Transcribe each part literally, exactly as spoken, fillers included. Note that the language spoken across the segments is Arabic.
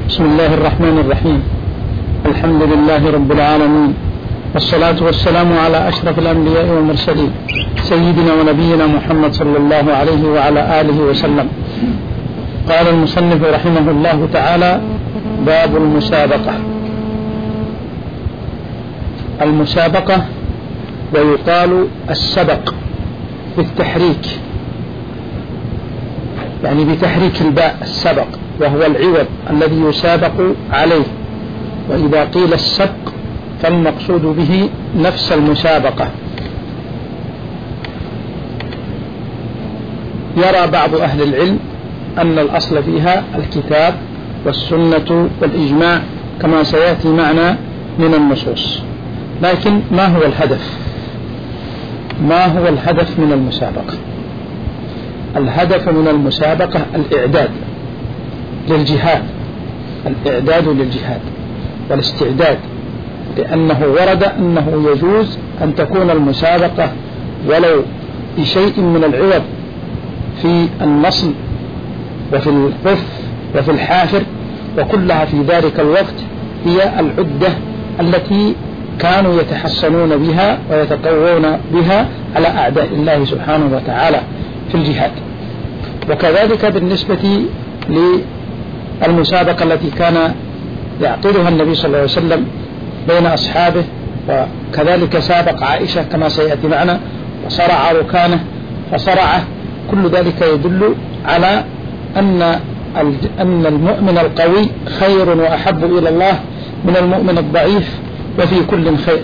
بسم الله الرحمن الرحيم. الحمد لله رب العالمين، والصلاة والسلام على أشرف الأنبياء والمرسلين سيدنا ونبينا محمد صلى الله عليه وعلى آله وسلم. قال المصنف رحمه الله تعالى: باب المسابقة. المسابقة ويقال السبق بالتحريك، يعني بتحريك الباء السبق، وهو العوض الذي يسابق عليه. وإذا قيل السبق فالمقصود به نفس المسابقة. يرى بعض أهل العلم أن الأصل فيها الكتاب والسنة والإجماع كما سيأتي معنا من النصوص. لكن ما هو الهدف؟ ما هو الهدف من المسابقة؟ الهدف من المسابقة الإعداد للجهاد، الإعداد للجهاد والاستعداد، لأنه ورد أنه يجوز أن تكون المسابقة ولو بشيء من العوض في النصل وفي القف وفي الحافر، وكلها في ذلك الوقت هي العدة التي كانوا يتحصنون بها ويتقوون بها على أعداء الله سبحانه وتعالى في الجهاد. وكذلك بالنسبة للمسابقة التي كان يعقدها النبي صلى الله عليه وسلم بين أصحابه، وكذلك سابق عائشة كما سيأتي معنا، وصرع ركانه فصرعه. كل ذلك يدل على أن أن المؤمن القوي خير وأحب إلى الله من المؤمن الضعيف، وفي كل خير.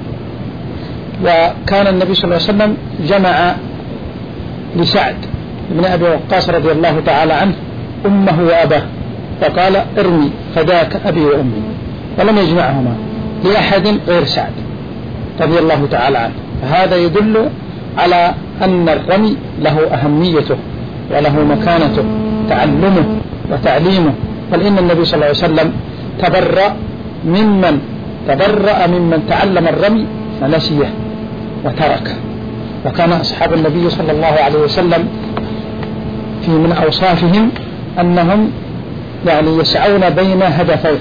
وكان النبي صلى الله عليه وسلم جمع لسعد بن أبي وقاص رضي الله تعالى عنه أمه وأباه، فقال: ارمي فداك أبي وأمي، ولم يجمعهما لأحد غير سعد رضي الله تعالى عنه. فهذا يدل على أن الرمي له أهميته وله مكانته، تعلمه وتعليمه. بل إن النبي صلى الله عليه وسلم تبرأ ممن تبرأ ممن تعلم الرمي فنسيه وتركه. وكان أصحاب النبي صلى الله عليه وسلم في من أوصافهم أنهم يعني يسعون بين هدفين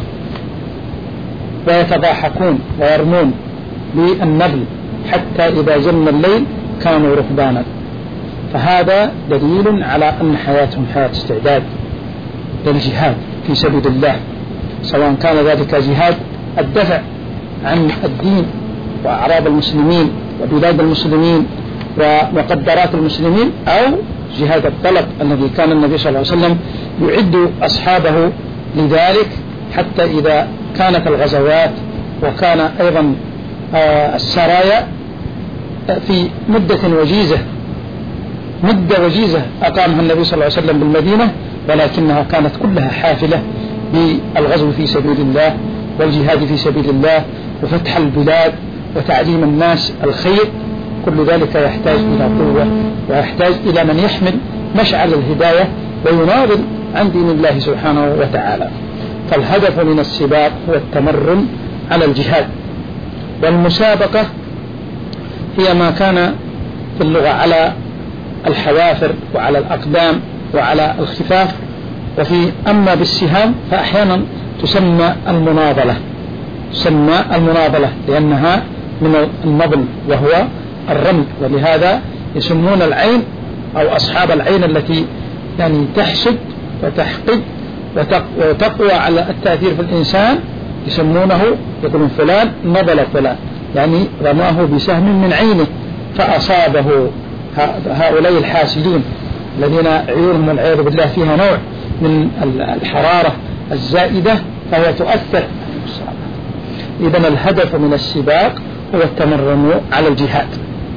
ويتضاحكون ويرمون بالنبل حتى إذا جن الليل كانوا رهبانا. فهذا دليل على أن حياتهم حياة استعداد للجهاد في سبيل الله، سواء كان ذلك جهاد الدفع عن الدين وأعراض المسلمين وبلاد المسلمين ومقدرات المسلمين، أو جهاد الطلب الذي كان النبي صلى الله عليه وسلم يعد أصحابه لذلك، حتى إذا كانت الغزوات وكان أيضا السرايا في مدة وجيزة مدة وجيزة أقامها النبي صلى الله عليه وسلم بالمدينة، ولكنها كانت كلها حافلة بالغزو في سبيل الله والجهاد في سبيل الله وفتح البلاد وتعليم الناس الخير. كل ذلك يحتاج إلى قوة ويحتاج إلى من يحمل مشعل الهداية ويناضل عن دين الله سبحانه وتعالى. فالهدف من السباق هو التمرن على الجهاد. والمسابقة هي ما كان في اللغة على الحوافر وعلى الأقدام وعلى الخفاف. وفي أما بالسهام فأحيانا تسمى المناضلة تسمى المناضلة لأنها من النضل وهو الرمي. ولهذا يسمون العين أو أصحاب العين التي يعني تحسد وتحقد وتقوى على التأثير في الإنسان، يسمونه يقولون فلان نضل فلان، يعني رماه بسهم من عينه فأصابه. هؤلاء الحاسدين الذين عيونهم والعياذ بالله فيها نوع من الحرارة الزائدة فهي تؤثر. إذن الهدف من السباق هو التمرن على الجهاد.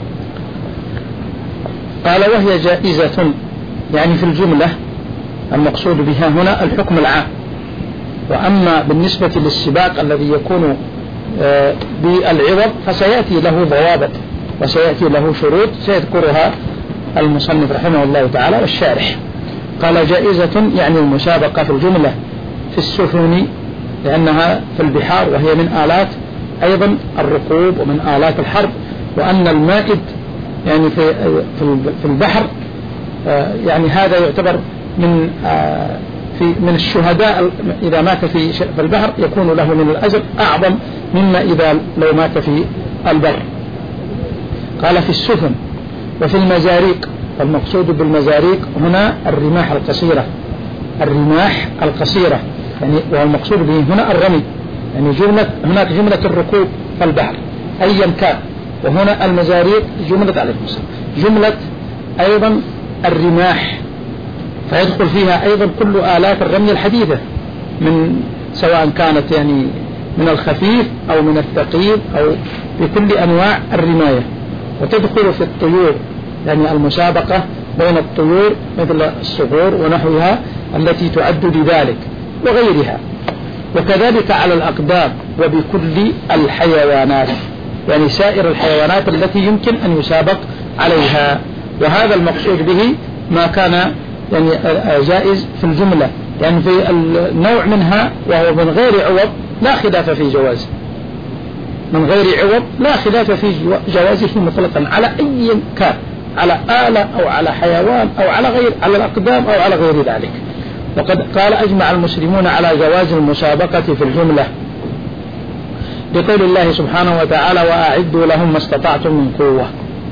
قال: وهي جائزة، يعني في الجملة المقصود بها هنا الحكم العام. وأما بالنسبة للسباق الذي يكون بالعوض فسيأتي له ضوابط وسيأتي له شروط سيذكرها المصنف رحمه الله تعالى والشارح. قال: جائزة يعني المسابقة في الجملة في السفن، لأنها في البحار وهي من آلات أيضا الركوب ومن آلات الحرب. وأن المائد يعني في في البحر يعني هذا يعتبر من في من الشهداء إذا مات في البحر يكون له من الأجر أعظم مما إذا لو مات في البر. قال في السفن وفي المزاريق، والمقصود بالمزاريق هنا الرماح القصيرة، الرماح القصيرة يعني، والمقصود به هنا الرمي، يعني جملة هناك جملة الركوب في البحر أيا كان، وهنا المزاريق جملة عليكم السلام جملة أيضا الرماح، فيدخل فيها أيضا كل آلات الرمي الحديثة من سواء كانت يعني من الخفيف أو من الثقيل أو بكل أنواع الرماية. وتدخل في الطيور يعني المسابقة بين الطيور مثل الصقور ونحوها التي تعد لذلك وغيرها، وكذلك على الأقدام وبكل الحيوانات يعني سائر الحيوانات التي يمكن أن يسابق عليها. وهذا المقصود به ما كان يعني جائز في الجملة، يعني في النوع منها وهو من غير عوض لا خلاف في جوازه، من غير عوض لا خلاف في جوازه مطلقا على أي كان، على آلة أو على حيوان أو على غير على الأقدام أو على غير ذلك. وقد قال أجمع المسلمون على جواز المسابقة في الجملة بقول الله سبحانه وتعالى وأعدوا لهم ما استطعتم من قوة.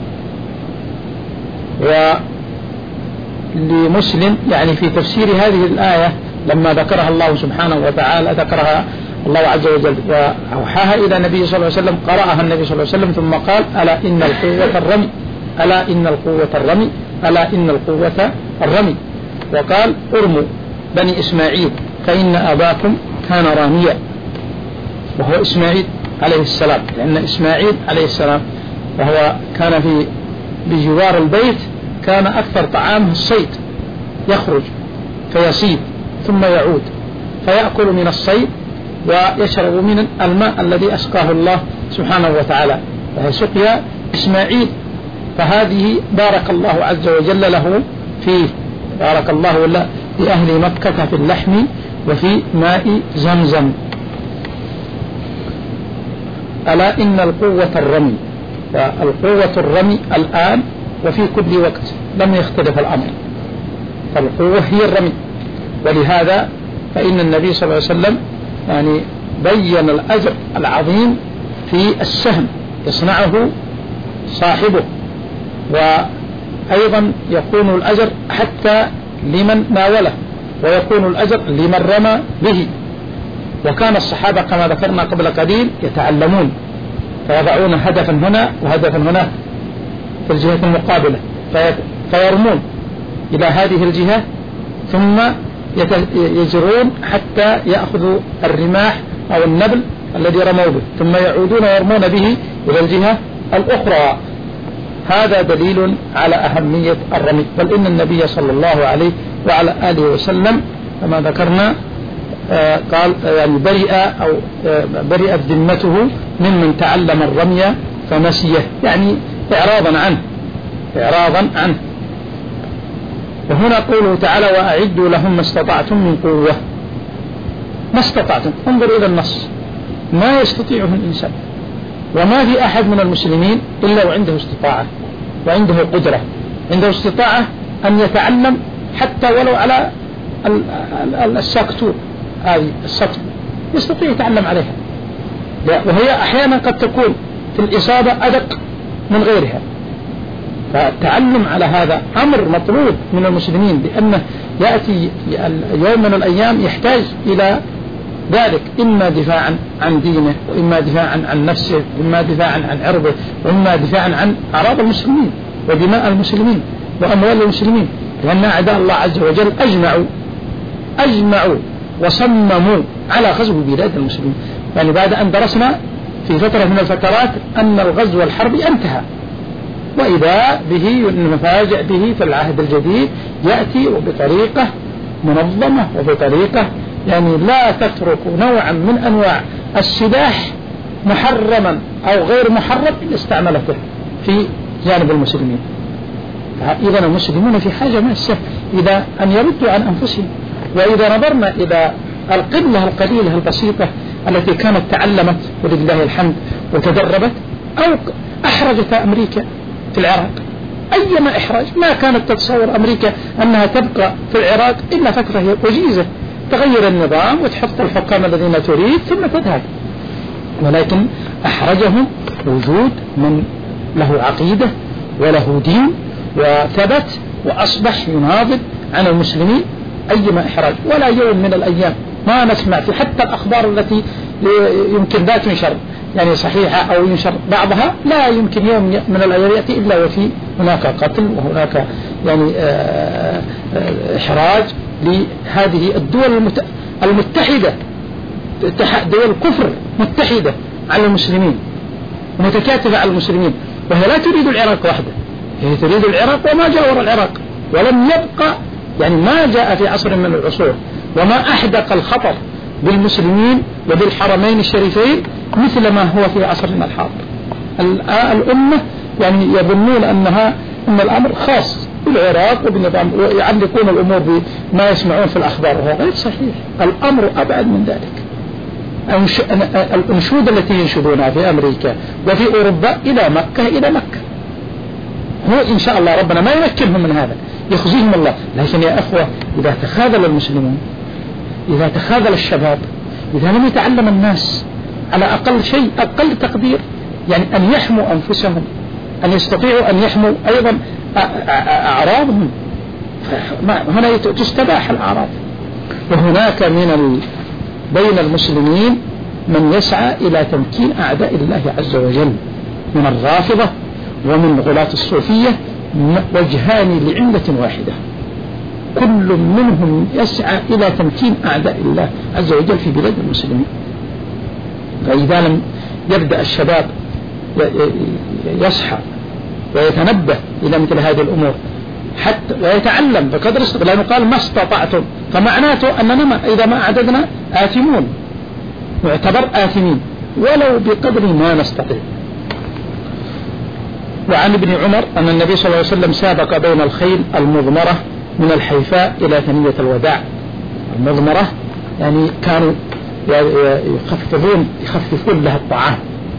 ولمسلم يعني في تفسير هذه الآية لما ذكرها الله سبحانه وتعالى ذكرها الله عز وجل وأوحاها إلى النبي صلى الله عليه وسلم، قرأها النبي صلى الله عليه وسلم ثم قال ألا إن القوة الرمي، ألا إن القوة الرمي، ألا إن القوة الرمي. وقال ارموا بني إسماعيل فإن أباكم كان راميا، وهو إسماعيل عليه السلام، لأن إسماعيل عليه السلام وهو كان في بجوار البيت كان أكثر طعامه الصيد، يخرج فيصيد ثم يعود فيأكل من الصيد ويشرب من الماء الذي أسقاه الله سبحانه وتعالى، وهي سقيا إسماعيل. فهذه بارك الله عز وجل له فيه، بارك الله لأهل مكة في اللحم وفي ماء زمزم. ألا إن القوة الرمي، فالقوة الرمي الآن وفي كل وقت لم يختلف الأمر، فالقوة هي الرمي. ولهذا فإن النبي صلى الله عليه وسلم يعني بين الأجر العظيم في السهم يصنعه صاحبه، وأيضا يكون الأجر حتى لمن ناوله، ويكون الأجر لمن رمى به. وكان الصحابة كما ذكرنا قبل قليل يتعلمون فيضعون هدفا هنا وهدفا هناك في الجهة المقابلة فيرمون إلى هذه الجهة ثم يجرون حتى يأخذوا الرماح أو النبل الذي رموا به ثم يعودون ويرمون به إلى الجهة الأخرى. هذا دليل على أهمية الرمي. بل إن النبي صلى الله عليه وعلى آله وسلم كما ذكرنا آه قال يعني برئ أو آه برئت ذمته ممن تعلم الرمي فنسيه، يعني إعراضا عنه إعراضا عنه. وهنا قوله تعالى وأعدوا لهم ما استطعتم من قوة، ما استطعتم، انظر إلى النص، ما يستطيعه الإنسان، وما في أحد من المسلمين إلا وعنده استطاعة وعنده قدرة، عنده استطاعة أن يتعلم حتى ولو على الساكتور هذه السطر يستطيع يتعلم عليها، وهي أحيانا قد تكون في الإصابة أدق من غيرها. فالتعلم على هذا أمر مطلوب من المسلمين، لأنه يأتي يوم من الأيام يحتاج إلى ذلك، إما دفاعا عن دينه وإما دفاعا عن نفسه وإما دفاعا عن عرضه وإما دفاعا عن أعراض المسلمين ودماء المسلمين وأموال المسلمين، لأن أعداء الله عز وجل أجمعوا أجمعوا وصمموا على غزو بلاد المسلمين. يعني بعد أن درسنا في فترة من الفترات أن الغزو الحربي انتهى، وإذا به نفاجأ به في العهد الجديد يأتي وبطريقة منظمة وبطريقة يعني لا تترك نوعا من أنواع السلاح محرما أو غير محرم إلا استعملته في جانب المسلمين. إذا المسلمون في حاجة ماسة إلى أن يردوا عن أنفسهم. وإذا نظرنا إلى القلة القليلة البسيطة التي كانت تعلمت ولله الحمد وتدربت أو أحرجت أمريكا في العراق أيما إحراج، ما كانت تتصور أمريكا أنها تبقى في العراق إلا فترة وجيزة تغير النظام وتحط الحكام الذين تريد ثم تذهب. ولكن أحرجهم وجود من له عقيدة وله دين وثبت وأصبح يناضل عن المسلمين أيما إحراج. ولا يوم من الأيام ما نسمع في حتى الأخبار التي يمكن لا تنشر يعني صحيحة أو ينشر بعضها، لا يمكن يوم من الأيام يأتي إلا وفي هناك قتل وهناك يعني إحراج لهذه الدول المتحدة، دول الكفر متحدة على المسلمين متكاتفة على المسلمين، وهي لا تريد العراق وحده، هي تريد العراق وما جاور العراق. ولم يبقى يعني ما جاء في عصر من العصور وما أحدق الخطر بالمسلمين وبالحرمين الشريفين مثل ما هو في عصرنا الحاضر. الأمة يعني يظنون أنها أن الأمر خاص بالعراق وبالنظام ويعلقون الأمور بما يسمعون في الأخبار، وهو غير صحيح. الأمر أبعد من ذلك. الأنشودة التي ينشدونها في أمريكا وفي أوروبا إلى مكة إلى مكة، هو إن شاء الله ربنا ما يمكنهم من هذا، يخزيهم الله. لكن يا أخوة إذا تخاذل المسلمون، إذا تخاذل الشباب، إذا لم يتعلم الناس على أقل شيء أقل تقدير يعني أن يحموا أنفسهم، أن يستطيعوا أن يحموا أيضا أعراضهم، هنا تستباح الأعراض. وهناك من بين المسلمين من يسعى إلى تمكين أعداء الله عز وجل من الرافضة ومن غلاة الصوفية، وجهان لعلة واحدة، كل منهم يسعى إلى تمكين أعداء الله عز وجل في بلاد المسلمين. فإذا لم يبدأ الشباب يصحى ويتنبه إلى مثل هذه الأمور حتى ويتعلم بقدر استطاعته، لأنه قال ما استطعتم، فمعناته أننا ما إذا ما أعددنا آثمون، نعتبر آثمين ولو بقدر ما نستطيع. وعن ابن عمر أن النبي صلى الله عليه وسلم سابق بين الخيل المضمرة من الحيفاء إلى ثنية الوداع. المضمرة يعني كانوا يخففون يخففون لها الطعام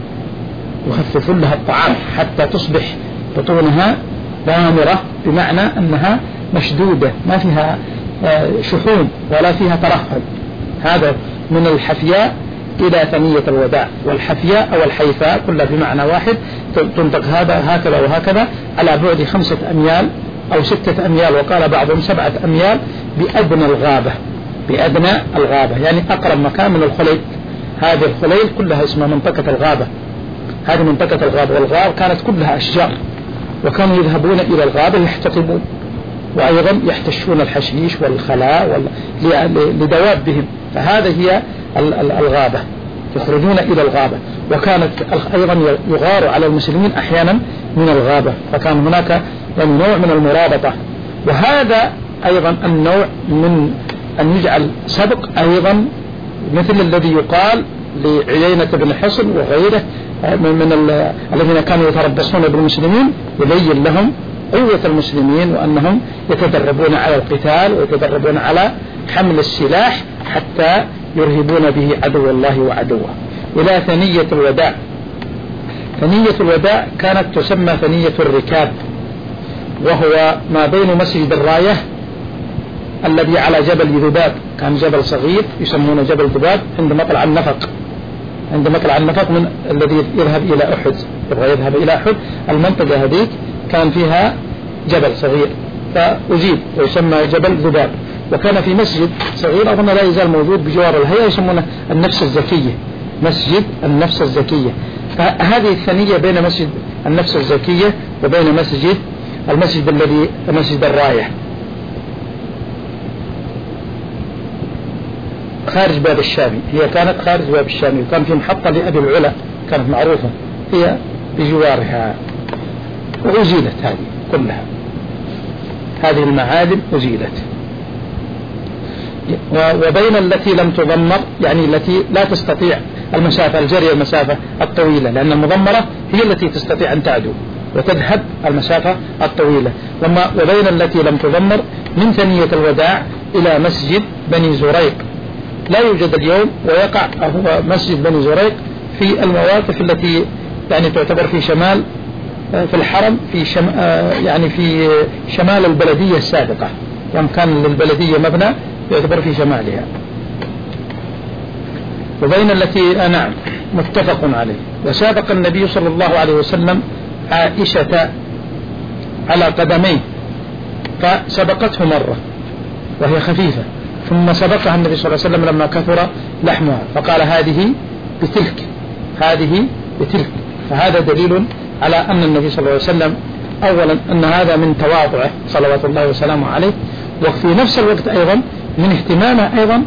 يخففون لها الطعام حتى تصبح بطونها ضامرة، بمعنى أنها مشدودة ما فيها شحوم ولا فيها ترهل. هذا من الحفياء إلى ثنية الوداع. والحفياء أو الحيفاء كلها بمعنى واحد، تنطق هذا هكذا وهكذا على بعد خمسة أميال أو ستة أميال، وقال بعضهم سبعة أميال بأدنى الغابة، بأدنى الغابة يعني أقرب مكان من الخليل. هذه الخليل كلها اسمها منطقة الغابة، هذه منطقة الغابة. والغابة كانت كلها أشجار، وكانوا يذهبون إلى الغابة يحتطبون، وأيضا يحتشون الحشيش والخلاء لدوابهم، فهذا هي الغابة، يخرجون إلى الغابة. وكانت أيضا يغار على المسلمين أحيانا من الغابة، فكان هناك يعني نوع من المرابطة. وهذا أيضا النوع من أن يجعل سبق أيضا مثل الذي يقال لعيينة بن حصن وغيره من الذين كانوا يتربصون بالمسلمين، يبين لهم قوة المسلمين وأنهم يتدربون على القتال ويتدربون على حمل السلاح حتى يرهبون به عدو الله وعدوه. إلى ثنية الوداع. ثنية الوداع كانت تسمى ثنية الركاب، وهو ما بين مسجد الراية الذي على جبل ذباب، كان جبل صغير يسمونه جبل ذباب عند مطلع النفق، عند مطلع النفق من الذي يذهب إلى أحد، يبغى يذهب إلى أحد، المنطقة هذيك كان فيها جبل صغير فأزيل ويسمى جبل ذباب. وكان في مسجد صغير أظن لا يزال موجود بجوار الهيئة يسمونه النفس الزكية، مسجد النفس الزكية. فهذه الثنية بين مسجد النفس الزكية وبين مسجد المسجد الذي مسجد الراية خارج باب الشامي. هي كانت خارج باب الشامي، وكان في محطة لأبي العلا كانت معروفة، هي بجوارها، وأزيلت هذه كلها، هذه المعادن أزيلت. وبين التي لم تضمر يعني التي لا تستطيع المسافة الجري المسافة الطويلة، لأن المضمرة هي التي تستطيع أن تعدو وتذهب المسافة الطويلة. وما وبين التي لم تضمر من ثنية الوداع إلى مسجد بني زريق، لا يوجد اليوم، ويقع هو مسجد بني زريق في المواقف التي يعني تعتبر في شمال في الحرم، في شم يعني في شمال البلدية السابقة، يوم كان للبلدية مبنى يعتبر في شمالها. وبين التي نعم متفق عليه. وسابق النبي صلى الله عليه وسلم عائشة على قدميه فسبقته مرة وهي خفيفة، ثم سبقها النبي صلى الله عليه وسلم لما كثر لحمها فقال هذه بتلك هذه بتلك. فهذا دليل على أن النبي صلى الله عليه وسلم أولا أن هذا من تواضعه صلوات الله وسلامه عليه، وفي نفس الوقت أيضا من اهتمامه أيضا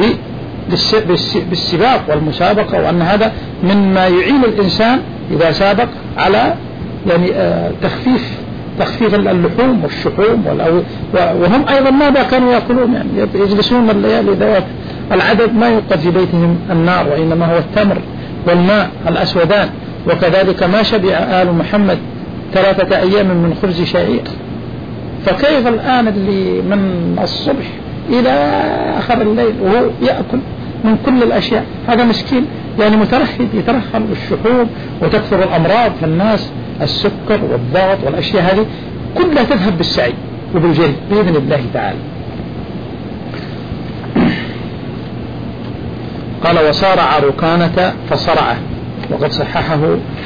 بالسباق والمسابقة، وأن هذا مما يعين الإنسان إذا سابق على يعني تخفيف تخفيف اللحوم والشحوم، وهم أيضا ماذا كانوا يأكلون؟ يعني يجلسون الليالي ذوات العدد ما يوقد في بيتهم النار، وإنما هو التمر والماء الأسودان. وكذلك ما شبع آل محمد ثلاثة أيام من خبز شعير، فكيف الآن اللي من الصبح إلى آخر الليل وهو يأكل من كل الأشياء؟ هذا مسكين يعني مترهب يترهب بالشحوم، وتكثر الأمراض في الناس، السكر والضغط والأشياء هذه كلها تذهب بالسعي وبالجري بإذن الله تعالى. قال وصارع ركانة فصرعه، وقد صححه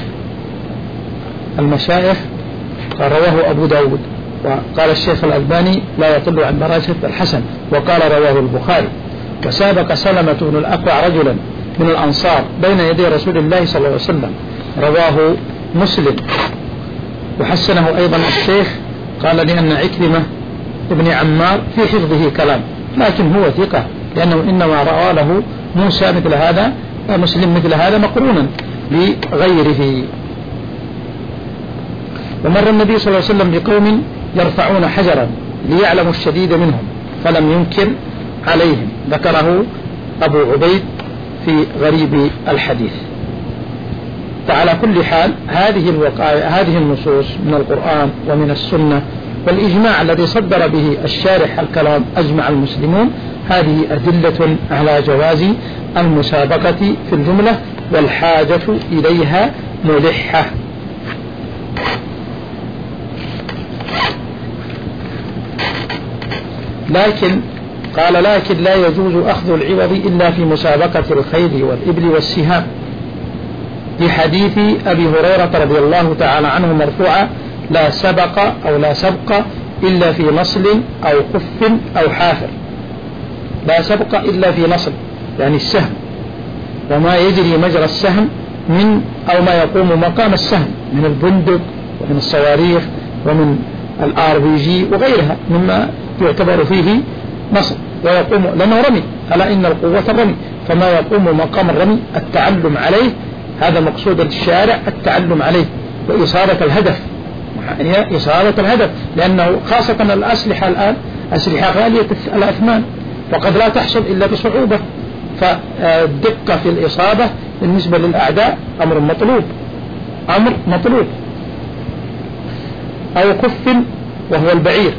المشايخ، قال رواه أبو داود، وقال الشيخ الألباني لا يطل عن درجة الحسن، وقال رواه البخاري. وسابق سلمة بن الأكوع رجلا من الأنصار بين يدي رسول الله صلى الله عليه وسلم، رواه مسلم وحسنه أيضا الشيخ، قال لأن عكرمة ابن عمار في حفظه كلام، لكن هو ثقة لأنه إنما رأى له موسى مثل هذا مسلم مثل هذا مقرونا لغيره. ومر النبي صلى الله عليه وسلم بقوم يرفعون حجرا ليعلموا الشديد منهم فلم ينكر عليهم، ذكره أبو عبيد في غريب الحديث. فعلى كل حال هذه الوقائع هذه النصوص من القرآن ومن السنة والإجماع الذي صدر به الشارح الكلام أجمع المسلمون، هذه أدلة على جواز المسابقة في الجملة والحاجة إليها ملحة. لكن قال لكن لا يجوز أخذ العوض إلا في مسابقة الخيل والإبل والسهام، في حديث أبي هريرة رضي الله تعالى عنه مرفوعا لا سبق أو لا سبق إلا في نصل أو قف أو حافر. لا سبق إلا في نصل يعني السهم، وما يجري مجرى السهم من أو ما يقوم مقام السهم من البندق ومن الصواريخ ومن الآر بي جي وغيرها مما يعتبر فيه نصل ويقوم لأنه رمي، ألا إن القوة الرمي، فما يقوم مقام الرمي التعلم عليه، هذا مقصود الشارع التعلم عليه وإصابة الهدف، يعني إصابة الهدف، لأنه خاصة الأسلحة الآن أسلحة غالية الأثمان وقد لا تحصل إلا بصعوبة، فالدقة في الإصابة بالنسبة للأعداء أمر مطلوب أمر مطلوب. أو كف وهو البعير،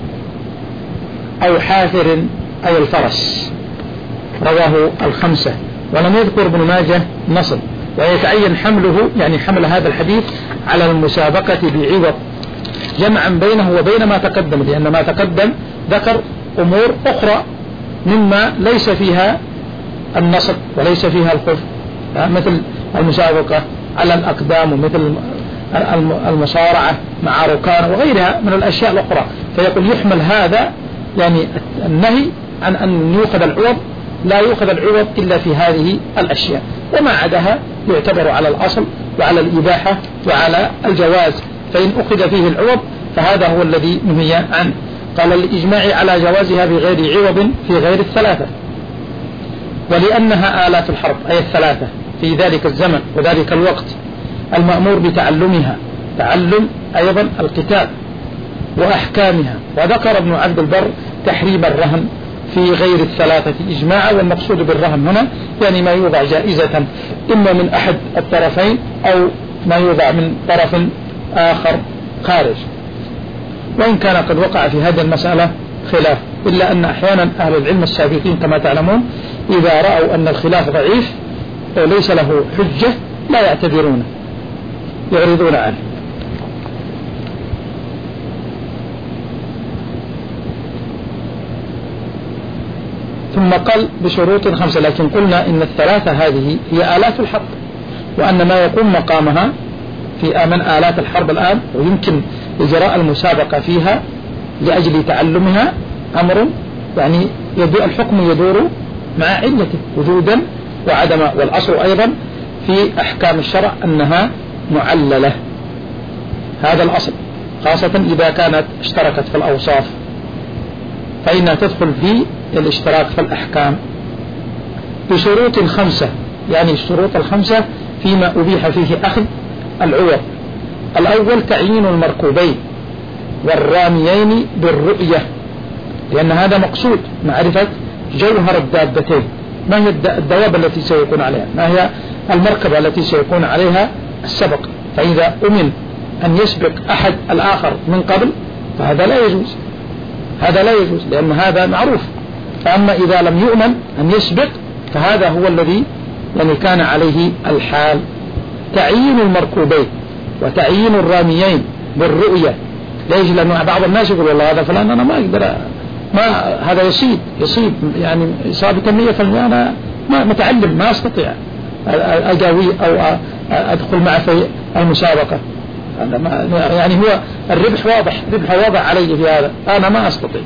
أو حافر أي الفرس، رواه الخمسة. ولم يذكر ابن ماجه نصب، ويتعين حمله يعني حمل هذا الحديث على المسابقة بعوض جمعا بينه وبين ما تقدم، لأن ما تقدم ذكر أمور أخرى مما ليس فيها النصب وليس فيها الخف، مثل المسابقة على الأقدام ومثل المصارعة مع ركان وغيرها من الأشياء الأخرى، فيقول يحمل هذا يعني النهي عن أن يؤخذ العوض، لا يؤخذ العوض إلا في هذه الأشياء، وما عداها يعتبر على الأصل وعلى الإباحة وعلى الجواز، فإن أخذ فيه العوض فهذا هو الذي نهي عنه. قال الإجماع على جوازها بغير عوض في غير الثلاثة، ولأنها آلات الحرب أي الثلاثة في ذلك الزمن وذلك الوقت المأمور بتعلمها، تعلم أيضا الكتاب وأحكامها. وذكر ابن عبد البر تحريم الرهن في غير الثلاثة إجماعا، والمقصود بالرهن هنا يعني ما يوضع جائزة إما من أحد الطرفين أو ما يوضع من طرف آخر خارج، وإن كان قد وقع في هذه المسألة خلاف، إلا أن أحيانا أهل العلم السابقين كما تعلمون إذا رأوا أن الخلاف ضعيف وليس له حجة لا يعتبرونه، يعرضون عنه. ثم قال بشروط خمسة، لكن قلنا إن الثلاثة هذه هي آلات الحرب، وأن ما يقوم مقامها في آمن آلات الحرب الآن ويمكن إجراء المسابقة فيها لأجل تعلمها أمر يعني يدور الحكم يدور مع علته وجودا وعدما، والأصل أيضا في أحكام الشرع أنها معللة، هذا الأصل، خاصة إذا كانت اشتركت في الأوصاف فإنها تدخل في الاشتراك في الأحكام بشروط خمسة، يعني الشروط الخمسة فيما أبيح فيه أخذ العوض. الأول تعيين المركوبين والراميين بالرؤية، لأن هذا مقصود معرفة جوهر الدابتين، ما هي الدواب التي سيكون عليها، ما هي المركبة التي سيكون عليها السبق، فإذا أمن أن يسبق أحد الآخر من قبل فهذا لا يجوز، هذا لا يجوز لأن هذا معروف. فأما إذا لم يؤمن أن يسبق فهذا هو الذي يعني كان عليه الحال. تعيين المركوبين وتعيين الراميين بالرؤية، ليش؟ لأن بعض الناس يقول والله هذا فلان أنا ما أقدر، ما هذا يصيب يصيب يعني إصابة مية في المية، أنا ما متعلم ما أستطيع أجاوي أو أدخل معه في المسابقة، يعني هو الربح واضح، ربح واضح علي في هذا، أنا ما أستطيع.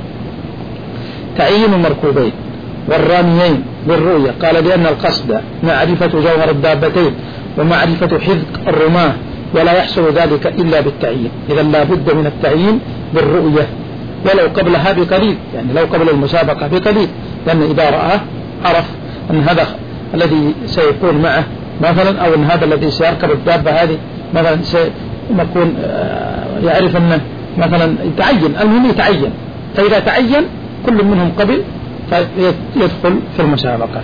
تعيين المركوبين والراميين بالرؤية، قال لأن القصد معرفة جوهر الدابتين ومعرفة حذق الرماة، ولا يحصل ذلك إلا بالتعيين، إذا لا بد من التعيين بالرؤية ولو قبلها بقليل، يعني لو قبل المسابقة بقليل، لأن إذا رأى عرف أن هذا الذي سيكون معه مثلا، أو أن هذا الذي سيركب الدابة هذه مثلا سيكون يعرف أنه مثلا يتعين، المهم يتعين، فإذا تعين كل منهم قبل فيدخل في المسابقة.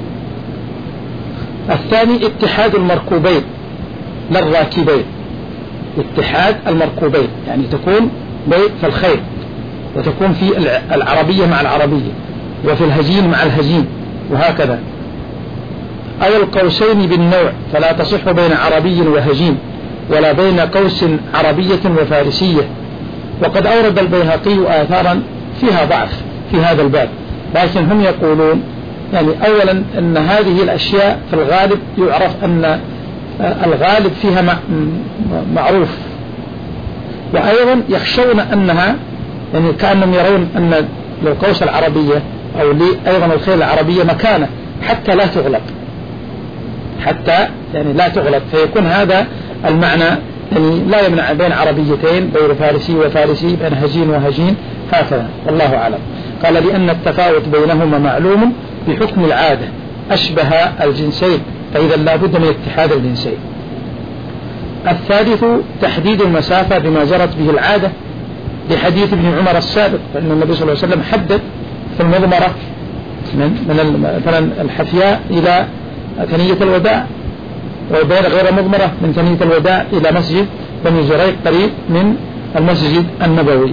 الثاني اتحاد المركوبين للراكبين، اتحاد المركوبين يعني تكون في الخيل وتكون في العربية مع العربية وفي الهجين مع الهجين وهكذا، أو القوسين بالنوع، فلا تصح بين عربي وهجين ولا بين قوس عربية وفارسية. وقد أورد البيهقي آثارا فيها ضعف في هذا الباب، لكن هم يقولون يعني أولا أن هذه الأشياء في الغالب يعرف أن الغالب فيها معروف، وأيضا يخشون أنها يعني كأنهم يرون أن للقوس العربية أو لي أيضا الخيل العربية مكانة حتى لا تغلق، حتى يعني لا تغلق، فيكون هذا المعنى يعني لا يمنع بين عربيتين، بين فارسي وفارسي، بين هجين وهجين، هكذا والله أعلم. قال لأن التفاوت بينهما معلوم بحكم العادة أشبه الجنسين، فإذا لا بد من اتحاد الجنسين. الثالث تحديد المسافة بما جرت به العادة، لحديث ابن عمر السابق، فإن النبي صلى الله عليه وسلم حدد في المضمرة من مثلا الحفياء إلى ثنية الوداع، وبين غير مضمرة من ثنية الوداع إلى مسجد بني زريق قريب من المسجد النبوي.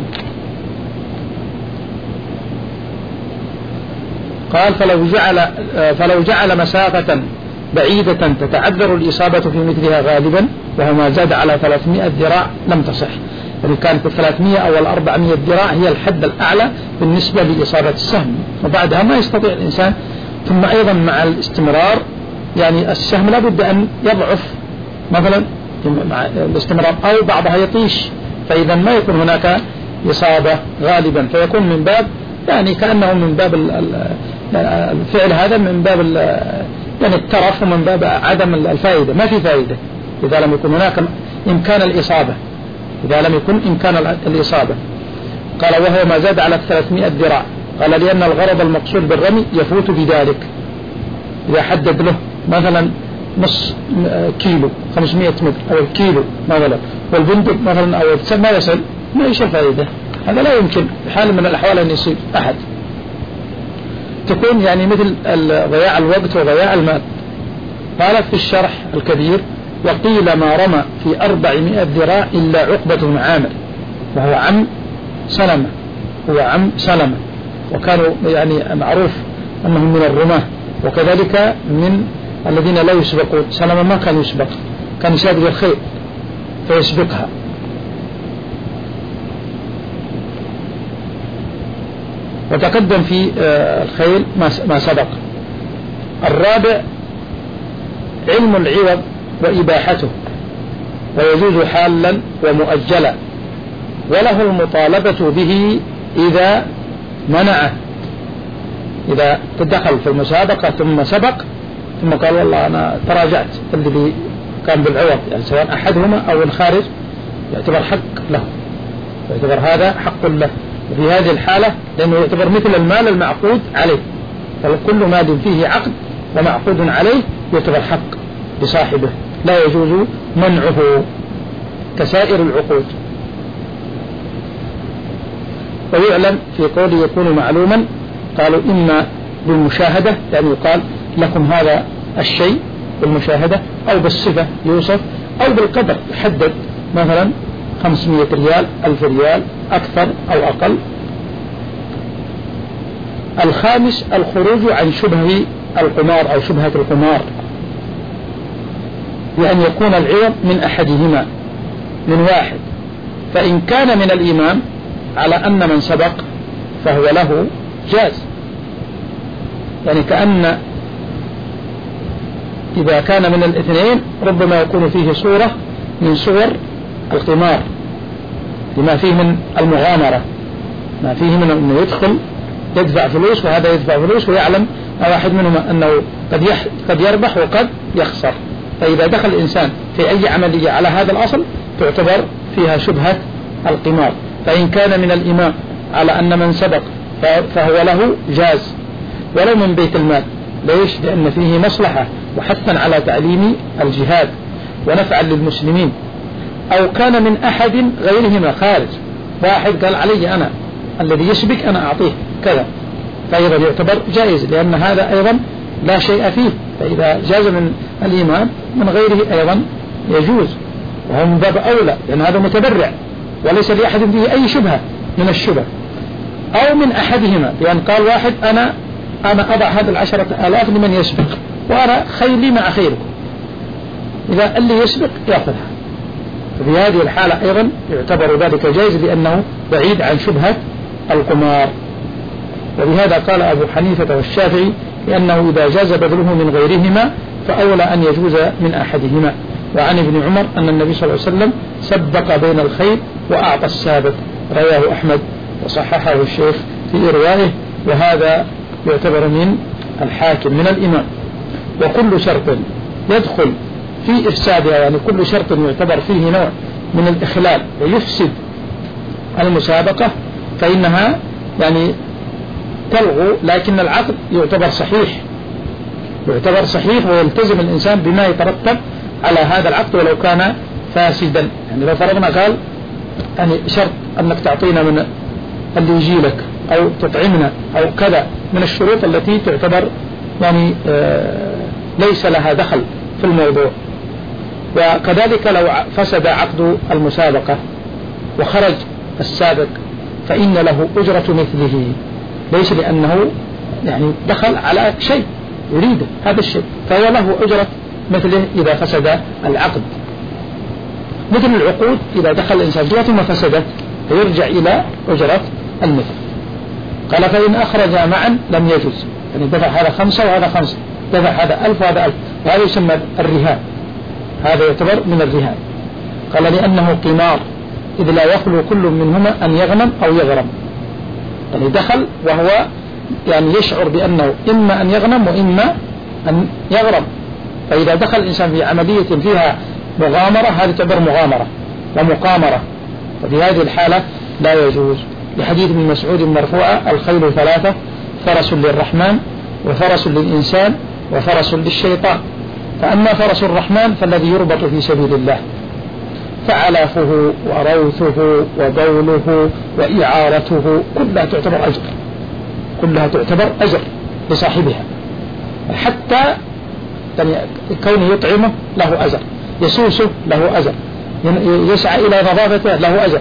قال فلو جعل, فلو جعل مسافة بعيدة تتعذر الإصابة في مثلها غالبا، وهو ما زاد على ثلاثمائة ذراع لم تصح، يعني كانت الثلاثمائة أو الأربعمائة ذراع هي الحد الأعلى بالنسبة لإصابة السهم، وبعدها ما يستطيع الإنسان. ثم أيضا مع الاستمرار يعني السهم لابد أن يضعف مثلا مع الاستمرار، أو بعضها يطيش، فإذا ما يكون هناك إصابة غالبا، فيكون من باب يعني كأنه من باب الفعل هذا من باب يعني الترف ومن باب عدم الفائدة، ما في فائدة إذا لم يكن هناك إمكان الإصابة، إذا لم يكن إمكان الإصابة. قال وهو ما زاد على ثلاثمائة ذراع، قال لأن الغرض المقصود بالرمي يفوت بذلك، إذا حدد له مثلا نص كيلو خمسمائة متر أو الكيلو مثلا، والبندق مثلا أو ما يصل، ما إيش الفائدة؟ هذا لا يمكن حال من الأحوال أن يصيب أحد، تكون يعني مثل ضياع الوقت وضياع المال. قالت في الشرح الكبير وقيل ما رمى في أربعمائة ذراع إلا عقبة بن عامر، وهو عم سلمة، هو عم سلمة، وكانوا يعني معروف أنهم من الرماة، وكذلك من الذين لا يسبقون. سلمة ما كان يسبق، كان يسابق الخيل فيسبقها. وتقدم في الخيل ما سبق. الرابع علم العوض وإباحته، ويجوز حالا ومؤجلا، وله المطالبة به إذا منعه، إذا تدخل في المسابقة ثم سبق ثم قال والله أنا تراجعت الذي كان بالعوض، يعني سواء أحدهما أو الخارج، يعتبر حق له، يعتبر هذا حق له. وفي هذه الحالة لأنه يعتبر مثل المال المعقود عليه، فكل مال فيه عقد ومعقود عليه يعتبر حق لصاحبه، لا يجوز منعه كسائر العقود. ويعلم في قوله يكون معلوما، قالوا إما بالمشاهدة، يعني يقال لكم هذا الشيء بالمشاهدة، أو بالصفة يوصف، أو بالقدر يحدد، مثلا خمسمائة ريال، ألف ريال، أكثر أو أقل. الخامس الخروج عن شبه القمار أو شبهة القمار، بأن يكون العوض من أحدهما من واحد، فإن كان من الإمام على أن من سبق فهو له جاز، يعني كأن إذا كان من الاثنين ربما يكون فيه صورة من صور القمار، لما فيه من المغامرة، ما فيه من أنه يدخل يدفع فلوس وهذا يدفع فلوس، ويعلم واحد منهما أنه قد قد يربح وقد يخسر. فإذا دخل الإنسان في أي عملية على هذا الأصل تعتبر فيها شبهة القمار. فإن كان من الإمام على أن من سبق فهو له جاز، ولو من بيت المال. ليش؟ لأن فيه مصلحة وحثا على تعليم الجهاد ونفعا للمسلمين. أو كان من أحد غيرهما خارج، واحد قال علي أنا الذي يسبق أنا أعطيه كذا، فأيضا يعتبر جائز، لأن هذا أيضا لا شيء فيه. فإذا جاز من الإمام من غيره أيضا يجوز، وهو من باب أولى، لأن هذا متبرع وليس لأحد فيه أي شبهة من الشبه. أو من أحدهما، لأن قال واحد أنا أنا أضع هذا العشرة آلاف لمن يسبق، وأنا خيلي مع خيركم، إذا اللي يسبق يأخذها. ففي هذه الحالة أيضا يعتبر ذلك جائز، لأنه بعيد عن شبهة القمار. وبهذا قال أبو حنيفة والشافعي لأنه إذا جاز بذله من غيرهما فأولى أن يجوز من أحدهما. وعن ابن عمر أن النبي صلى الله عليه وسلم سبق بين الخيل وأعطى السابق، رواه أحمد وصححه الشيخ في إروائه، وهذا يعتبر من الحاكم من الإمام. وكل شرط يدخل في إفسادها، يعني كل شرط يعتبر فيه نوع من الإخلال ويفسد المسابقة فإنها يعني تلغو، لكن العقد يعتبر صحيح، يعتبر صحيح ويلتزم الإنسان بما يترتب على هذا العقد ولو كان فاسدا. يعني لو فرضنا قال يعني شرط أنك تعطينا من اللي يجي لك أو تطعمنا أو كذا من الشروط التي تعتبر يعني آه ليس لها دخل في الموضوع. وكذلك لو فسد عقد المسابقة وخرج السابق فإن له أجرة مثله، ليس لأنه يعني دخل على شيء يريده هذا الشيء، فهو له أجرة مثله إذا فسد العقد. مثل العقود إذا دخل الإنسان جوة ثم فسدت فيرجع إلى أجرة المثل. قال فإن أخرج معا لم يجوز، يعني دفع هذا خمسة وهذا خمسة، دفع هذا ألف وهذا ألف، وهذا يسمى الرهان، هذا يعتبر من الرهان. قال لأنه قمار، إذ لا يخلو كل منهما أن يغنم أو يغرم، يعني دخل وهو يعني يشعر بأنه إما أن يغنم وإما أن يغرم. فإذا دخل الإنسان في عملية فيها مغامرة هذه تعتبر مغامرة ومقامرة، ففي هذه الحالة لا يجوز. لحديث ابن مسعود مرفوعة الخيل ثلاثة، فرس للرحمن وفرس للإنسان وفرس للشيطان، فأما فرس الرحمن فالذي يربط في سبيل الله، فعلافه وروثه وبوله وإعارته كلها تعتبر أجر، كلها تعتبر أجر لصاحبها، حتى يعني كونه يطعمه له أجر، يسوسه له أجر، يسعى إلى نظافته له أجر،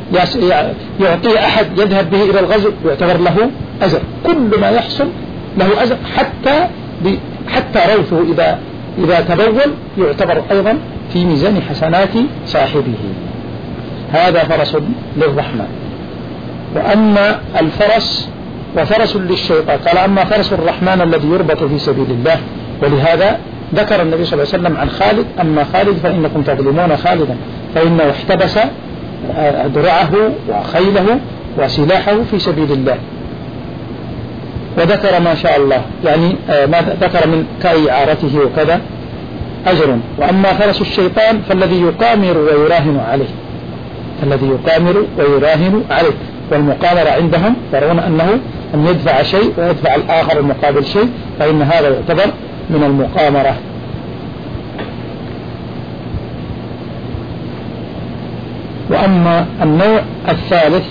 يعطيه أحد يذهب به إلى الغزو يعتبر له أجر، كل ما يحصل له أجر، حتى حتى روثه إذا إذا تبول يعتبر أيضا في ميزان حسنات صاحبه. هذا فرس للرحمن. وأما الفرس وفرس للشيطان. قال أما فرس الرحمن الذي يربط في سبيل الله. ولهذا ذكر النبي صلى الله عليه وسلم عن خالد: أما خالد فإنكم تظلمون خالدا فإنه احتبس درعه وخيله وسلاحه في سبيل الله. وذكر ما شاء الله يعني ما ذكر من كإعارته وكذا أجر. وأما فرس الشيطان فالذي يقامر ويراهن عليه، الذي يقامر ويراهن عليه. والمقامرة عندهم يرون أنه أن يدفع شيء ويدفع الآخر المقابل شيء، فإن هذا يعتبر من المقامرة. وأما النوع الثالث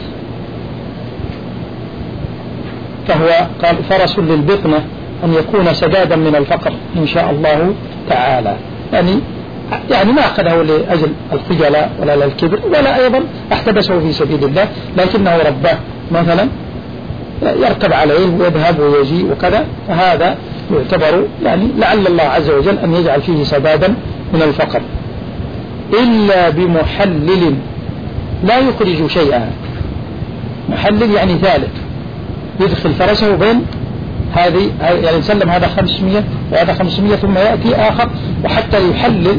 فهو قال فرس للبطنة، أن يكون سدادا من الفقر إن شاء الله تعالى. يعني يعني ما أخذه لأجل الخجلاء ولا للكبر ولا أيضا احتبسه في سبيل الله، لكنه رباه مثلا يركب عليه ويذهب ويجي وكذا، فهذا يعتبر يعني لعل الله عز وجل أن يجعل فيه سدادا من الفقر. إلا بمحلل لا يخرج شيئا. محلل يعني ثالث يدخل فرسه بين هذه، يعني سلم هذا خمسمية وهذا خمسمية ثم يأتي آخر وحتى يحلل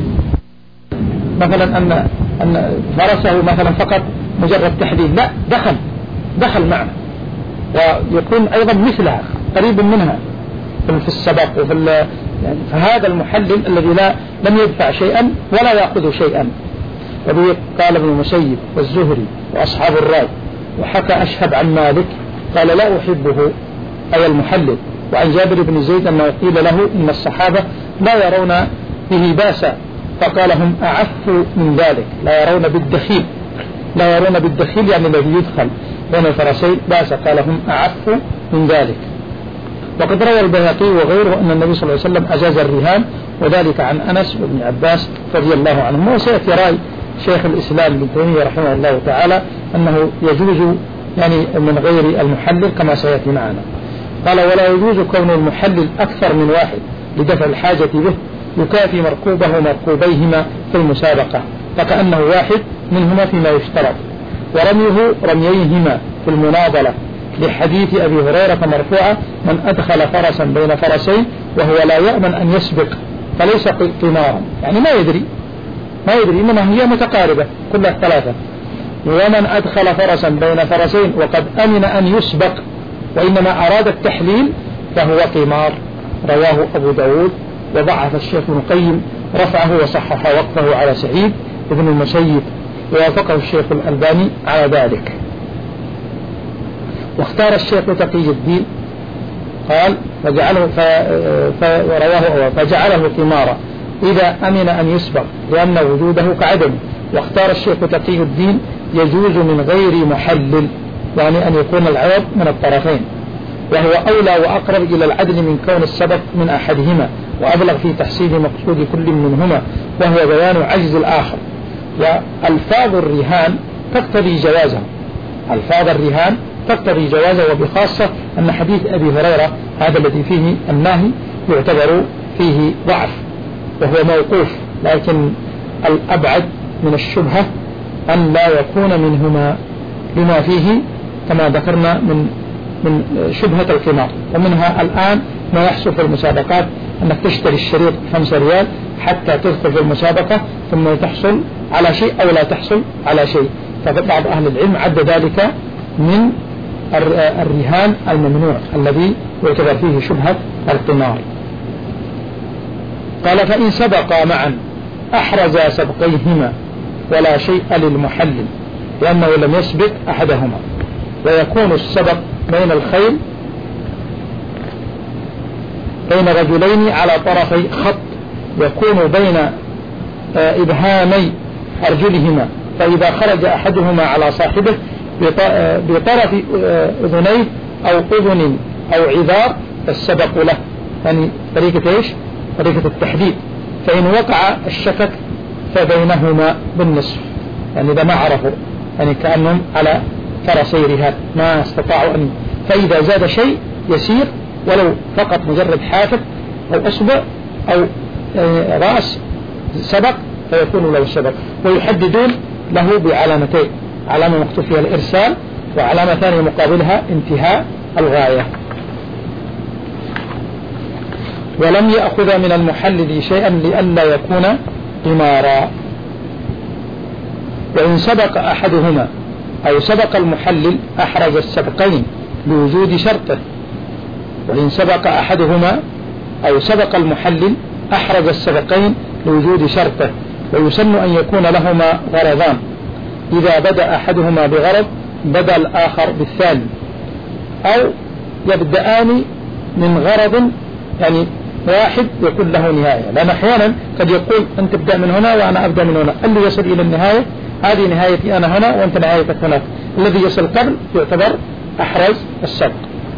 مثلا أن أن فرسه مثلا فقط مجرد تحليل، لا، دخل دخل معه ويكون أيضا مثلها قريب منها في السبق وفي يعني. فهذا المحلل الذي لا لم يدفع شيئا ولا يأخذ شيئا. وبه قال ابن المسيب والزهري وأصحاب الراي. وحكى أشهب عن مالك قال لا أحبه أي المحلل. وعن جابر بن زيد أنه قيل له إن الصحابة لا يرون به باسا، فقال هم أعف من ذلك. لا يرون بالدخيل، لا يرون بالدخيل يعني الذي يدخل بين الفرسين باسا، قال هم أعف من ذلك. وقد روى البيهقي وغيره أن النبي صلى الله عليه وسلم أجاز الرهان، وذلك عن أنس وابن عباس رضي الله عنهم. وسيأتي رأي شيخ الإسلام ابن تيمية رحمه الله تعالى أنه يجوز يعني من غير المحلل كما سيأتي معنا. قال ولا يجوز كون المحلل أكثر من واحد لدفع الحاجة به يكافي مركوبه مركوبيهما في المسابقة، فكأنه واحد منهما فيما يشترط. ورميه رمييهما في المناضلة لحديث أبي هريرة مرفوعة من أدخل فرسا بين فرسين وهو لا يأمن أن يسبق فليس قمارا، يعني ما يدري ما يدري إنما هي متقاربة كلها ثلاثة. ومن أدخل فرسا بين فرسين وقد أمن أن يسبق وإنما أراد التحليل فهو قمار. رواه أبو داود. وضعف الشيخ ابن القيم رفعه وصحح وقفه على سعيد ابن المسيب، ووافقه الشيخ الألباني على ذلك. واختار الشيخ تقي الدين قال فجعله فرواه فجعله قمارا إذا أمن أن يسبق لأن وجوده كعدم. واختار الشيخ تقي الدين يجوز من غير محلل، يعني أن يكون العوض من الطرفين، وهو أولى وأقرب إلى العدل من كون السبب من أحدهما، وأبلغ في تحصيل مقصود كل منهما وهو بيان عجز الآخر. وألفاظ الرهان تقتضي جوازه، ألفاظ الرهان تقتضي جوازه، وبخاصة أن حديث أبي هريرة هذا الذي فيه النهي يعتبر فيه ضعف وهو موقوف، لكن الأبعد من الشبهة أن لا يكون منهما لما فيه كما ذكرنا من من شبهة القمار. ومنها الآن ما يحصل في المسابقات أنك تشتري الشريط خمسة ريال حتى تدخل في المسابقة ثم تحصل على شيء أو لا تحصل على شيء، فبعض أهل العلم عد ذلك من الرهان الممنوع الذي يعتبر فيه شبهة القمار. قال فإن سبقا معا أحرزا سبقيهما ولا شيء للمحلل لأنه لم يسبق أحدهما. ويكون السبق بين الخيل بين رجلين على طرفي خط يكون بين إبهامي أرجلهما، فإذا خرج أحدهما على صاحبه بطرف أذنيه أو أذن أو عذار فالسبق له، يعني طريقة إيش؟ طريقة التحديد. فإن وقع الشكك فبينهما بالنصف، يعني إذا ما عرفوا يعني كأنهم على فرسي رهان ما استطاعوا أن، فإذا زاد شيء يسير ولو فقط مجرد حافظ أو أصبع أو رأس سبق فيكون له سبق. ويحددون له بعلامتين، علامة مكتوب فيها الإرسال وعلامة ثانية مقابلها انتهاء الغاية. ولم يأخذ من المحلل شيئا لئلا يكون قمارا. وإن سبق أحدهما أو سبق المحلل أحرز السبقين لوجود شرطه. وإن سبق أحدهما أو سبق المحلل أحرز السبقين لوجود شرطه. ويسن أن يكون لهما غرضان، إذا بدأ أحدهما بغرض بدأ الآخر بالثاني، أو يبدأان من غرض يعني واحد يكون له نهاية، لأن أحيانا قد يقول أنت تبدأ من هنا وأنا أبدأ من هنا، اللي يصل إلى النهاية هذه نهايتي أنا هنا وأنت نهايتك هناك، الذي يصل قبل يعتبر أحرز السبق.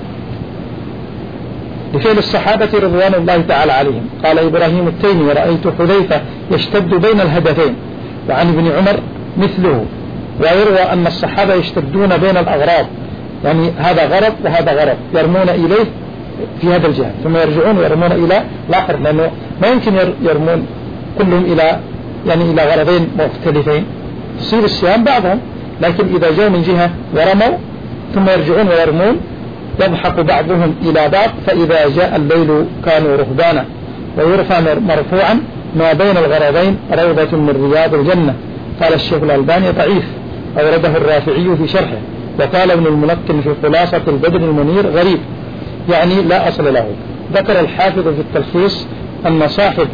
لفعل الصحابة رضوان الله تعالى عليهم. قال إبراهيم التيمي: رأيت حذيفة يشتد بين الهدفين. وعن ابن عمر مثله. ويروى أن الصحابة يشتدون بين الأغراض، يعني هذا غرض وهذا غرض، يرمون إليه في هذا الجهة ثم يرجعون ويرمون إلى الآخر، لأنه ما يمكن يرمون كلهم إلى يعني إلى غرضين مختلفين، تصير الصيام بعضهم، لكن إذا جاءوا من جهة ورموا ثم يرجعون ويرمون يضحك بعضهم إلى بعض، فإذا جاء الليل كانوا رهبانا. ويرفع مرفوعا: ما بين الغرضين روضة من رياض الجنة. قال الشيخ الألباني: ضعيف، أورده الرافعي في شرحه. وقال ابن الملقن في خلاصة البدر المنير: غريب، يعني لا أصل له. ذكر الحافظ في التلخيص أن صاحب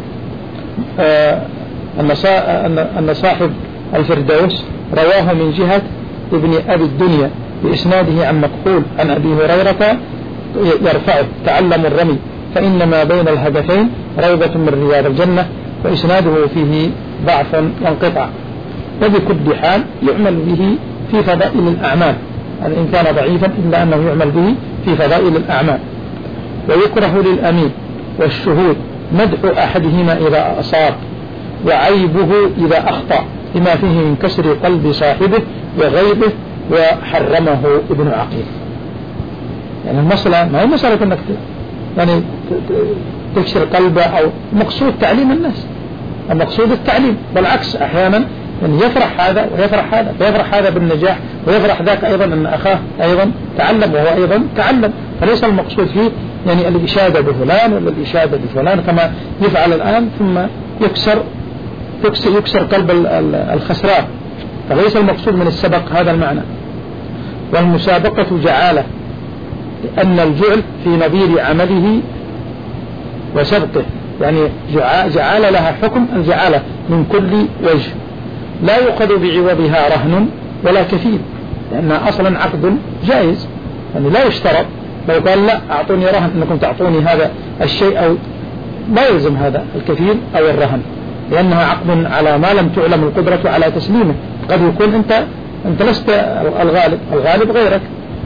آه أن صاحب الفردوس رواه من جهة ابن أبي الدنيا بإسناده عن مكحول عن أبي هريرة يرفعه: تعلم الرمي فإنما بين الهدفين روضة من رياض الجنة. وإسناده فيه ضعف وانقطاع، وبكل حال يعمل به في فضائل الأعمال، يعني إن كان ضعيفا إلا أنه يعمل به في فضائل الأعمال. ويكره للأمين والشهود مدح أحدهما إذا أصاب، وعيبه إذا أخطأ، لما فيه من كسر قلب صاحبه وغيبه. وحرمه ابن عقيل. يعني المسألة ما هي مسألة أنك يعني تكسر قلبه، أو مقصود تعليم الناس، المقصود التعليم، بالعكس أحيانا يعني يفرح هذا ويفرح هذا، ويفرح هذا بالنجاح ويفرح ذاك أيضا أن أخاه أيضا تعلم وهو أيضا تعلم. فليس المقصود فيه يعني الإشادة بفلان ولا الإشادة بفلان كما يفعل الآن، ثم يكسر يكسر, يكسر قلب الخسران. فليس المقصود من السبق هذا المعنى. والمسابقة جعالة، لأن الجعل في نظير عمله وسبقه، يعني جعالة لها حكم الجعالة من كل وجه، لا يؤخذ بعوضها رهن ولا كفيل، لأنها أصلا عقد جائز، يعني لا يشترط. لو قال لا أعطوني رهن أنكم تعطوني هذا الشيء، أو لا يلزم هذا الكفيل أو الرهن، لأنها عقد على ما لم تعلم القدرة على تسليمه. قد يكون أنت أنت لست الغالب، الغالب غيرك،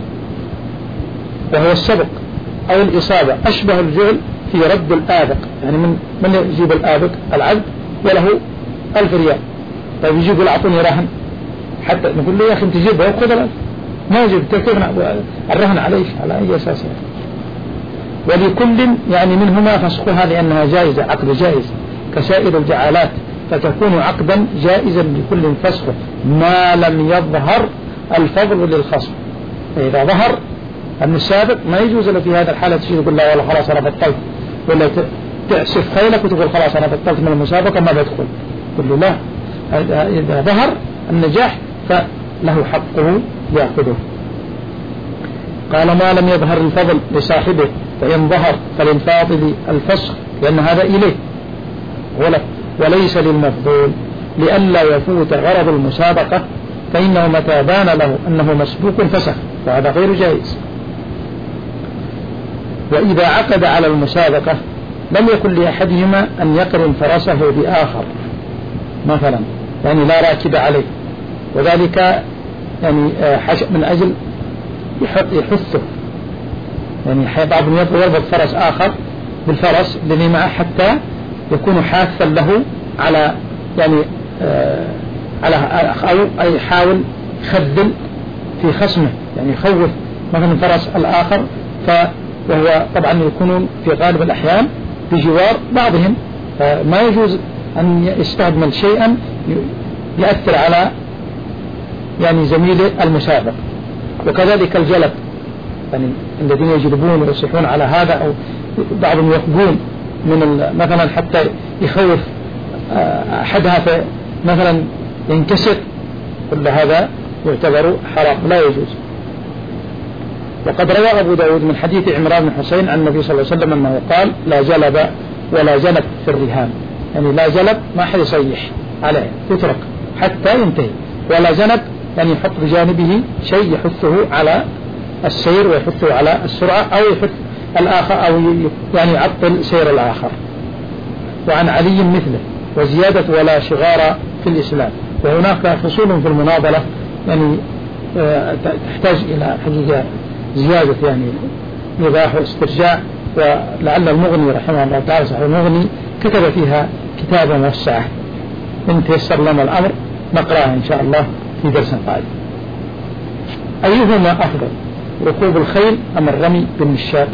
وهو السبق أو الإصابة. أشبه الجعل في رد الآبق، يعني من من يجيب الآبق العبد وله ألف ريال، طيب يجيب يقول أعطوني رهن، حتى نقول له يا أخي أنت جيبه وخذ الألف، ما يجيب، كيف الرهن عليه على أي أساس؟ ولكل يعني منهما فسخها لأنها جائزة، عقد جائز كسائر الجعالات، فتكون عقدا جائزا لكل فسخه ما لم يظهر الفضل للخصم. فإذا ظهر أن السابق ما يجوز له في هذا الحالة تشير تقول لا والله خلاص أنا بطلت، ولا تعسف خيلك وتقول خلاص أنا بطلت من المسابقة ما بدخل، قل له لا، إذا ظهر النجاح فله حقه يأخذه. قال ما لم يظهر الفضل لصاحبه، فإن ظهر فللفاضل الفسخ، لأن هذا إليه وليس للمفضول، لئلا يفوت غرض المسابقة، فإنه متى بان له أنه مسبوق فسخ، وهذا غير جائز. وإذا عقد على المسابقة لم يكن لأحدهما أن يقرن فرسه بآخر مثلا، يعني لا راكب عليه، وذلك يعني من أجل يحثه، يعني بعضهم يربط فرس آخر بالفرس الذي معه حتى يكون حاثا له على يعني آه على أو يحاول يخذل في خصمه، يعني يخوف مثلا فرس الآخر، وهو طبعا يكونون في غالب الأحيان بجوار بعضهم، فما يجوز أن يستعمل شيئا يؤثر على يعني زميله المسابق. وكذلك الجلب، يعني الذين يجلبون ويصيحون على هذا، أو بعضهم يخبون من مثلا حتى يخوف أحدها مثلا ينكسر، كل هذا يعتبر حرام لا يجوز. وقد روى أبو داود من حديث عمران بن حسين عن النبي صلى الله عليه وسلم أنه قال: لا جلب ولا جلب في الرهان، يعني لا جلب ما حد يصيح عليه، يترك حتى ينتهي، ولا جنب يعني يحط بجانبه شيء يحثه على السير ويحثه على السرعة، أو يحث الآخر أو يعني يعطل سير الآخر. وعن علي مثله، وزيادة ولا شغار في الإسلام. وهناك فصول في المناضلة يعني تحتاج إلى حقيقة زيادة يعني إيضاح واسترجاع، ولعل المغني رحمه الله تعالى صاحب المغني كتب فيها كتابا موسعة، إن تيسر لنا الأمر نقرأها إن شاء الله في درس قادم. أيهما أفضل، ركوب الخيل أم الرمي بالنشاب؟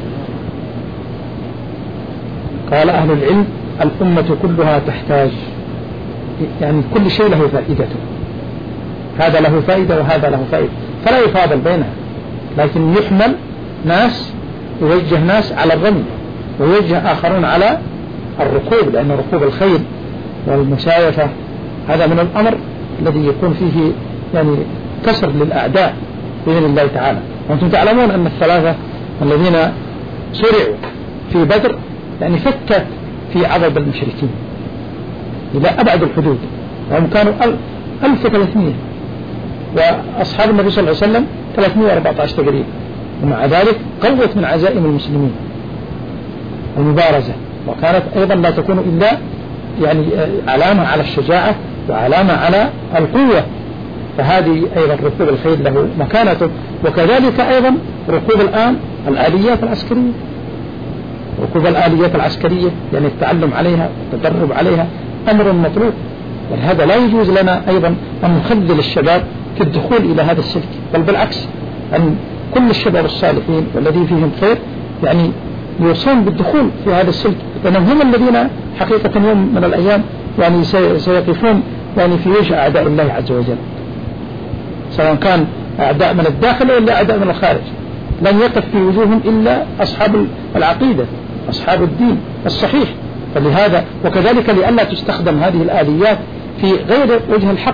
قال أهل العلم: الأمة كلها تحتاج، يعني كل شيء له فائدته، هذا له فائدة وهذا له فائدة، فلا يفاضل بينها، لكن يحمل ناس، يوجه ناس على الرمي ويوجه آخرون على الركوب، لأن ركوب الخيل والمسايفة هذا من الأمر الذي يكون فيه يعني كسر للأعداء بإذن الله تعالى. وأنتم تعلمون أن الثلاثة الذين سرعوا في بدر يعني فكت في عضد المشركين إلى أبعد الحدود، وهم كانوا ألف وثلاثمائة، وأصحاب النبي صلى الله عليه وسلم ثلاثمائة وأربعة عشر تقريبا، ومع ذلك قوت من عزائم المسلمين المبارزة، وكانت أيضا لا تكون إلا يعني علامة على الشجاعة وعلامة على القوة. فهذه أيضا ركوب الخيل له مكانته، وكذلك أيضا ركوب الآن الآليات العسكرية، ركوب الآليات العسكرية يعني التعلم عليها والتدرب عليها أمر مطلوب، ولهذا لا يجوز لنا أيضا أن نخذل الشباب في الدخول إلى هذا السلك، بل بالعكس أن كل الشباب الصالحين والذي فيهم خير يعني يوصون بالدخول في هذا السلك، لأنهم هم الذين حقيقة يوم من الأيام يعني سيقفون يعني في وجه أعداء الله عز وجل، سواء كان أعداء من الداخل ولا أعداء من الخارج، لن يقف في وجوههم إلا أصحاب العقيدة، أصحاب الدين الصحيح. فلهذا وكذلك لئلا تستخدم هذه الآليات في غير وجه الحق،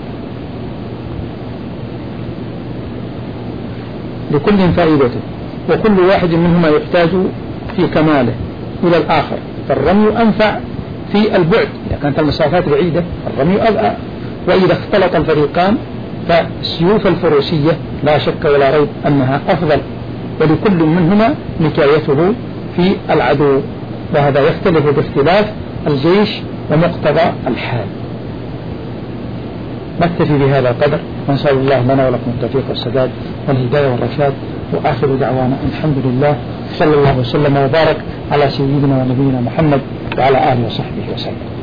لكل فائدته، وكل واحد منهما يحتاج في كماله إلى الآخر. فالرمي أنفع في البعد، إذا كانت المسافات بعيدة الرمي أبقى، وإذا اختلط الفريقان فالسيوف الفروسية لا شك ولا ريب أنها أفضل، ولكل منهما نكايته في العدو، وهذا يختلف باختلاف الجيش ومقتضى الحال. نكتفي بهذا القدر، ونسأل الله لنا ولكم التوفيق والسداد والهداية والرشاد، وآخر دعوانا الحمد لله، صلى الله وسلم وبارك على سيدنا ونبينا محمد وعلى آله وصحبه وسلم.